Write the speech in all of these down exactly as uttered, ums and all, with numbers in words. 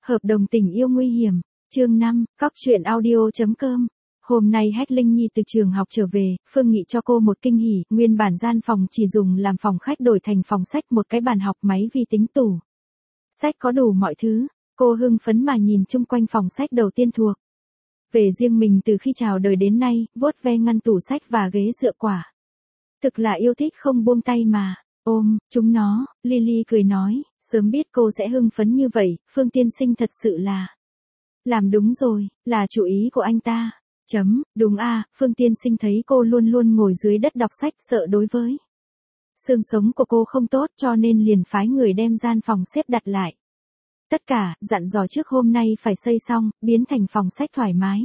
Hợp đồng tình yêu nguy hiểm. Chương năm, cóc truyện audio chấm com. Hôm nay Hách Linh Nhi từ trường học trở về, Phương Nghị cho cô một kinh hỉ, nguyên bản gian phòng chỉ dùng làm phòng khách đổi thành phòng sách, một cái bàn học, máy vi tính, tủ sách, có đủ mọi thứ. Cô hưng phấn mà nhìn chung quanh phòng sách đầu tiên thuộc về riêng mình từ khi chào đời đến nay, vuốt ve ngăn tủ sách và ghế dựa quả. Thực là yêu thích không buông tay mà. Ôm chúng nó, Lily cười nói, sớm biết cô sẽ hưng phấn như vậy, Phương tiên sinh thật sự là làm đúng rồi, là chủ ý của anh ta. Chấm, đúng a, Phương tiên sinh thấy cô luôn luôn ngồi dưới đất đọc sách, sợ đối với xương sống của cô không tốt, cho nên liền phái người đem gian phòng xếp đặt lại. Tất cả, dặn dò trước hôm nay phải xây xong, biến thành phòng sách thoải mái.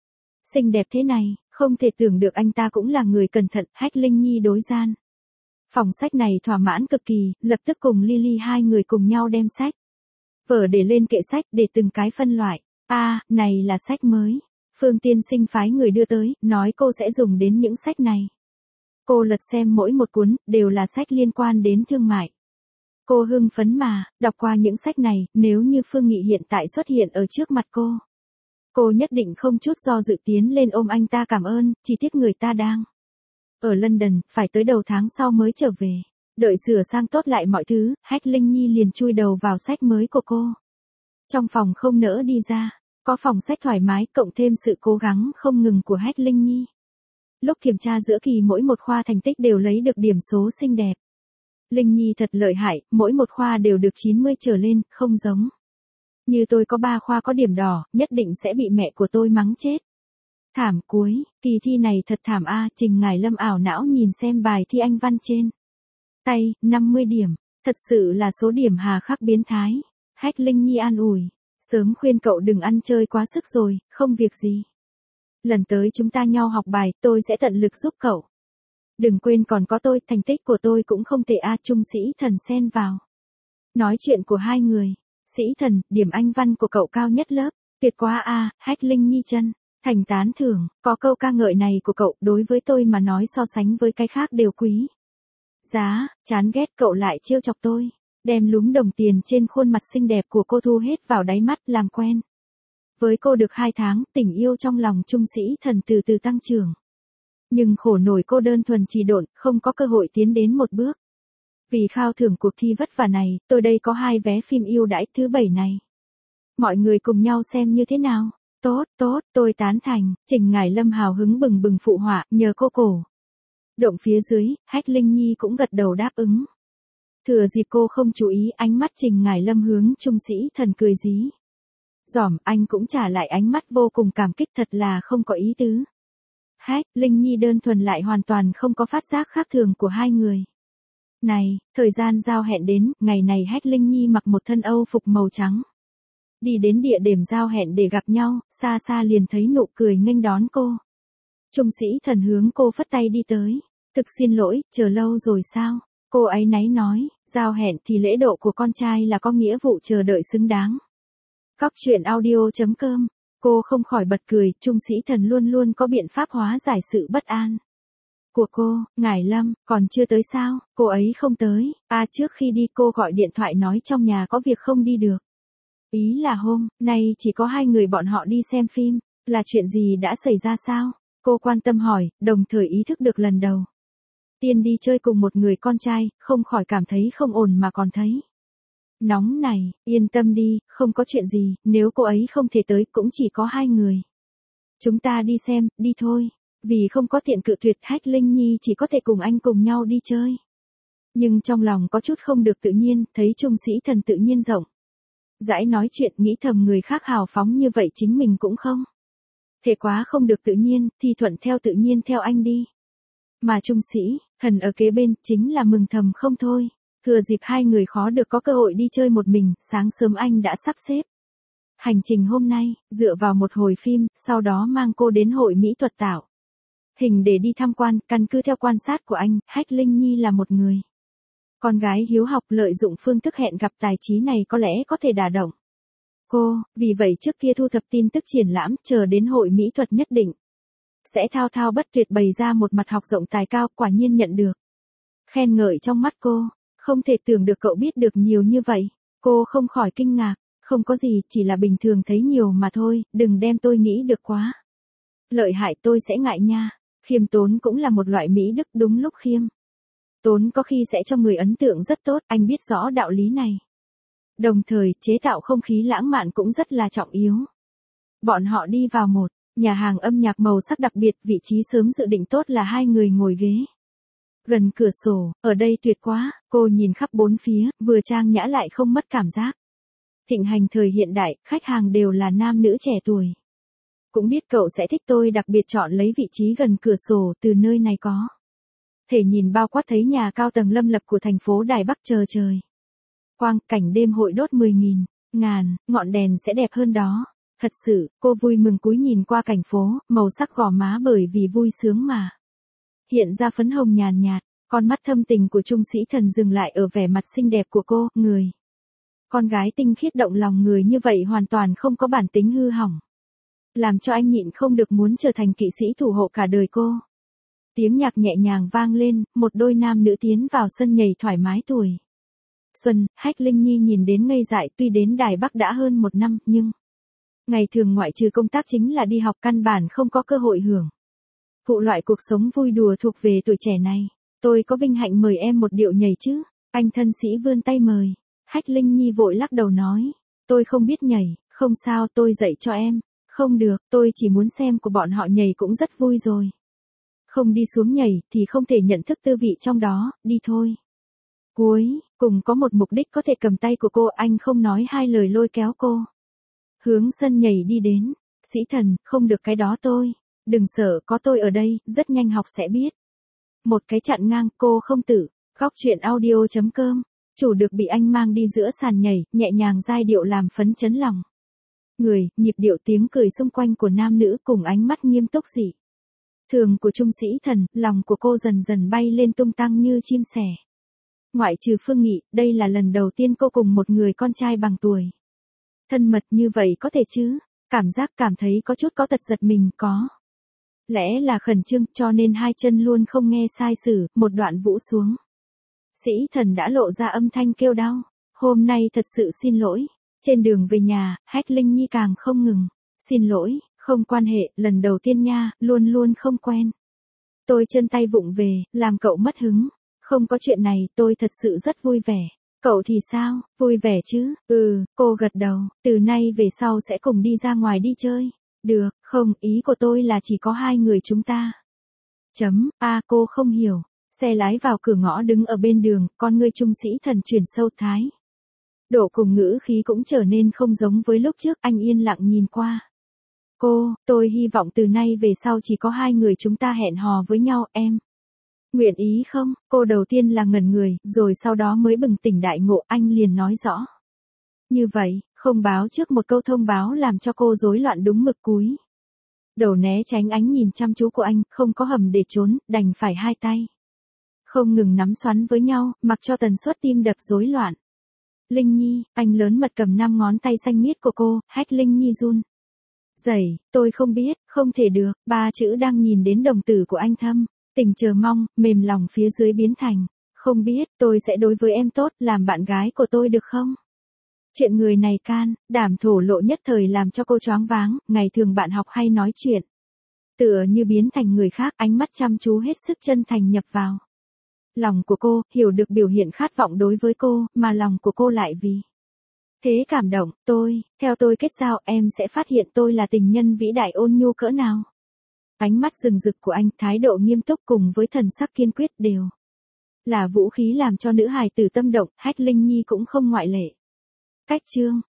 Xinh đẹp thế này, không thể tưởng được anh ta cũng là người cẩn thận. Hách Linh Nhi đối gian phòng sách này thỏa mãn cực kỳ, lập tức cùng Lily hai người cùng nhau đem sách vở để lên kệ sách, để từng cái phân loại. A, à, này là sách mới. Phương tiên sinh phái người đưa tới, nói cô sẽ dùng đến những sách này. Cô lật xem mỗi một cuốn, đều là sách liên quan đến thương mại. Cô hưng phấn mà, đọc qua những sách này, nếu như Phương Nghị hiện tại xuất hiện ở trước mặt cô. Cô nhất định không chút do dự tiến lên ôm anh ta cảm ơn, chỉ tiếc người ta đang ở London, phải tới đầu tháng sau mới trở về. Đợi sửa sang tốt lại mọi thứ, Hách Linh Nhi liền chui đầu vào sách mới của cô. Trong phòng không nỡ đi ra, có phòng sách thoải mái, cộng thêm sự cố gắng không ngừng của Hách Linh Nhi. Lúc kiểm tra giữa kỳ mỗi một khoa thành tích đều lấy được điểm số xinh đẹp. Linh Nhi thật lợi hại, mỗi một khoa đều được chín mươi trở lên, không giống như tôi có ba khoa có điểm đỏ, nhất định sẽ bị mẹ của tôi mắng chết. Thảm cuối, kỳ thi này thật thảm a. Trình Ngải Lâm ảo não nhìn xem bài thi Anh văn trên tay, năm mươi điểm, thật sự là số điểm hà khắc biến thái. Hách Linh Nhi an ủi, sớm khuyên cậu đừng ăn chơi quá sức rồi, không việc gì. Lần tới chúng ta nhau học bài, tôi sẽ tận lực giúp cậu. Đừng quên còn có tôi, thành tích của tôi cũng không tệ a. Trung Sĩ Thần xen vào nói chuyện của hai người. Sĩ Thần, điểm Anh văn của cậu cao nhất lớp, tuyệt quá a. Hách Linh Nhi chân thành tán thưởng, có câu ca ngợi này của cậu, đối với tôi mà nói so sánh với cái khác đều quý giá. Chán ghét cậu lại trêu chọc tôi, đem lúm đồng tiền trên khuôn mặt xinh đẹp của cô thu hết vào đáy mắt. Làm quen với cô được hai tháng, tình yêu trong lòng Trung Sĩ Thần từ từ tăng trưởng. Nhưng khổ nổi cô đơn thuần trì độn, không có cơ hội tiến đến một bước. Vì khao thưởng cuộc thi vất vả này, tôi đây có hai vé phim ưu đãi thứ bảy này. Mọi người cùng nhau xem như thế nào? Tốt, tốt, tôi tán thành. Trình Ngải Lâm hào hứng bừng bừng phụ họa, nhờ cô cổ động phía dưới, Hách Linh Nhi cũng gật đầu đáp ứng. Thừa dịp cô không chú ý, ánh mắt Trình Ngải Lâm hướng Trung Sĩ Thần cười dí dỏm, anh cũng trả lại ánh mắt vô cùng cảm kích, thật là không có ý tứ. Hách Linh Nhi đơn thuần lại hoàn toàn không có phát giác khác thường của hai người. Này, thời gian giao hẹn đến, ngày này Hách Linh Nhi mặc một thân Âu phục màu trắng. Đi đến địa điểm giao hẹn để gặp nhau, xa xa liền thấy nụ cười nghênh đón cô. Trung Sĩ Thần hướng cô phất tay đi tới. Thực xin lỗi, chờ lâu rồi sao? Cô ấy náy nói, giao hẹn thì lễ độ của con trai là có nghĩa vụ chờ đợi xứng đáng. Cóc truyện audio chấm com. Cô không khỏi bật cười, Trung Sĩ Thần luôn luôn có biện pháp hóa giải sự bất an của cô. Ngải Lâm, còn chưa tới sao? Cô ấy không tới. À, trước khi đi cô gọi điện thoại nói trong nhà có việc không đi được. Ý là hôm nay chỉ có hai người bọn họ đi xem phim, là chuyện gì đã xảy ra sao? Cô quan tâm hỏi, đồng thời ý thức được lần đầu tiên đi chơi cùng một người con trai, không khỏi cảm thấy không ổn mà còn thấy nóng này. Yên tâm đi, không có chuyện gì, nếu cô ấy không thể tới cũng chỉ có hai người. Chúng ta đi xem, đi thôi. Vì không có tiện cự tuyệt, Hách Linh Nhi chỉ có thể cùng anh cùng nhau đi chơi. Nhưng trong lòng có chút không được tự nhiên, thấy Trung Sĩ Thần tự nhiên rộng rãi nói chuyện, nghĩ thầm người khác hào phóng như vậy chính mình cũng không thể quá không được tự nhiên, thì thuận theo tự nhiên theo anh đi. Mà Trung Sĩ Thần ở kế bên, chính là mừng thầm không thôi. Thừa dịp hai người khó được có cơ hội đi chơi một mình, sáng sớm anh đã sắp xếp hành trình hôm nay, dựa vào một hồi phim, sau đó mang cô đến hội mỹ thuật tạo hình để đi tham quan. Căn cứ theo quan sát của anh, Hách Linh Nhi là một người con gái hiếu học, lợi dụng phương thức hẹn gặp tài trí này có lẽ có thể đả động cô, vì vậy trước kia thu thập tin tức triển lãm, chờ đến hội mỹ thuật nhất định sẽ thao thao bất tuyệt bày ra một mặt học rộng tài cao. Quả nhiên nhận được khen ngợi trong mắt cô, không thể tưởng được cậu biết được nhiều như vậy. Cô không khỏi kinh ngạc, Không có gì, chỉ là bình thường thấy nhiều mà thôi, đừng đem tôi nghĩ được quá. Lợi hại tôi sẽ ngại nha. Khiêm tốn cũng là một loại mỹ đức, đúng lúc khiêm tốn có khi sẽ cho người ấn tượng rất tốt, anh biết rõ đạo lý này. Đồng thời, chế tạo không khí lãng mạn cũng rất là trọng yếu. Bọn họ đi vào một nhà hàng âm nhạc màu sắc đặc biệt, vị trí sớm dự định tốt là hai người ngồi ghế gần cửa sổ, ở đây tuyệt quá, cô nhìn khắp bốn phía, vừa trang nhã lại không mất cảm giác. Thịnh hành thời hiện đại, khách hàng đều là nam nữ trẻ tuổi. Cũng biết cậu sẽ thích tôi đặc biệt chọn lấy vị trí gần cửa sổ, từ nơi này có thể nhìn bao quát thấy nhà cao tầng lâm lập của thành phố Đài Bắc chờ trời. Quang cảnh đêm hội đốt mười nghìn, ngàn, ngọn đèn sẽ đẹp hơn đó. Thật sự, cô vui mừng cúi nhìn qua cảnh phố, màu sắc gò má bởi vì vui sướng mà hiện ra phấn hồng nhàn nhạt, con mắt thâm tình của Trung Sĩ Thần dừng lại ở vẻ mặt xinh đẹp của cô, người con gái tinh khiết động lòng người như vậy hoàn toàn không có bản tính hư hỏng, làm cho anh nhịn không được muốn trở thành kỵ sĩ thủ hộ cả đời cô. Tiếng nhạc nhẹ nhàng vang lên, một đôi nam nữ tiến vào sân nhảy thoải mái tuổi xuân. Hách Linh Nhi nhìn đến ngây dại, tuy đến Đài Bắc đã hơn một năm, nhưng ngày thường ngoại trừ công tác chính là đi học, căn bản không có cơ hội hưởng thụ loại cuộc sống vui đùa thuộc về tuổi trẻ này. Tôi có vinh hạnh mời em một điệu nhảy chứ? Anh thân sĩ vươn tay mời. Hách Linh Nhi vội lắc đầu nói, tôi không biết nhảy. Không sao, tôi dạy cho em. Không được, tôi chỉ muốn xem của bọn họ nhảy cũng rất vui rồi. Không đi xuống nhảy thì không thể nhận thức tư vị trong đó, đi thôi. Cuối cùng có một mục đích có thể cầm tay của cô, anh không nói hai lời lôi kéo cô hướng sân nhảy đi đến. Sĩ Thần, không được cái đó tôi. Đừng sợ, có tôi ở đây, rất nhanh học sẽ biết. Một cái chặn ngang, cô không tử. Góc chuyện audio chấm com. Chủ được bị anh mang đi giữa sàn nhảy, nhẹ nhàng giai điệu làm phấn chấn lòng người, nhịp điệu tiếng cười xung quanh của nam nữ cùng ánh mắt nghiêm túc dị thường của Trung Sĩ Thần, lòng của cô dần dần bay lên tung tăng như chim sẻ. Ngoại trừ Phương Nghị, đây là lần đầu tiên cô cùng một người con trai bằng tuổi thân mật như vậy, có thể chứ? Cảm giác cảm thấy có chút có tật giật mình, có lẽ là khẩn trương, cho nên hai chân luôn không nghe sai sử, một đoạn vũ xuống. Sĩ Thần đã lộ ra âm thanh kêu đau. Hôm nay thật sự xin lỗi. Trên đường về nhà, Hách Linh Nhi càng không ngừng. Xin lỗi, không quan hệ, lần đầu tiên nha, luôn luôn không quen. Tôi chân tay vụng về, làm cậu mất hứng. Không có chuyện này, tôi thật sự rất vui vẻ. Cậu thì sao, vui vẻ chứ? Ừ, cô gật đầu, từ nay về sau sẽ cùng đi ra ngoài đi chơi. Được, không, ý của tôi là chỉ có hai người chúng ta. Chấm, a à, cô không hiểu. Xe lái vào cửa ngõ đứng ở bên đường, con ngươi Trung Sĩ Thần chuyển sâu thái độ cùng ngữ khí cũng trở nên không giống với lúc trước. Anh yên lặng nhìn qua cô, tôi hy vọng từ nay về sau chỉ có hai người chúng ta hẹn hò với nhau, em nguyện ý không? Cô đầu tiên là ngẩn người, rồi sau đó mới bừng tỉnh đại ngộ, anh liền nói rõ. Như vậy, không báo trước một câu thông báo làm cho cô rối loạn đúng mực cúi đầu né tránh ánh nhìn chăm chú của anh, không có hầm để trốn, đành phải hai tay không ngừng nắm xoắn với nhau, mặc cho tần suất tim đập rối loạn. Linh Nhi, anh lớn mật cầm năm ngón tay xanh miết của cô. Hách Linh Nhi run rẩy, tôi không biết, không thể được. Ba chữ đang nhìn đến đồng tử của anh thâm tình chờ mong, mềm lòng phía dưới biến thành không biết. Tôi sẽ đối với em tốt, làm bạn gái của tôi được không? Chuyện người này can đảm thổ lộ nhất thời làm cho cô choáng váng. Ngày thường bạn học hay nói chuyện tựa như biến thành người khác, ánh mắt chăm chú hết sức chân thành nhập vào lòng của cô, hiểu được biểu hiện khát vọng đối với cô, mà lòng của cô lại vì thế cảm động. Tôi, theo tôi kết giao, em sẽ phát hiện tôi là tình nhân vĩ đại ôn nhu cỡ nào. Ánh mắt rừng rực của anh, thái độ nghiêm túc cùng với thần sắc kiên quyết đều là vũ khí làm cho nữ hài tử tâm động. Hách Linh Nhi cũng không ngoại lệ. Cách chương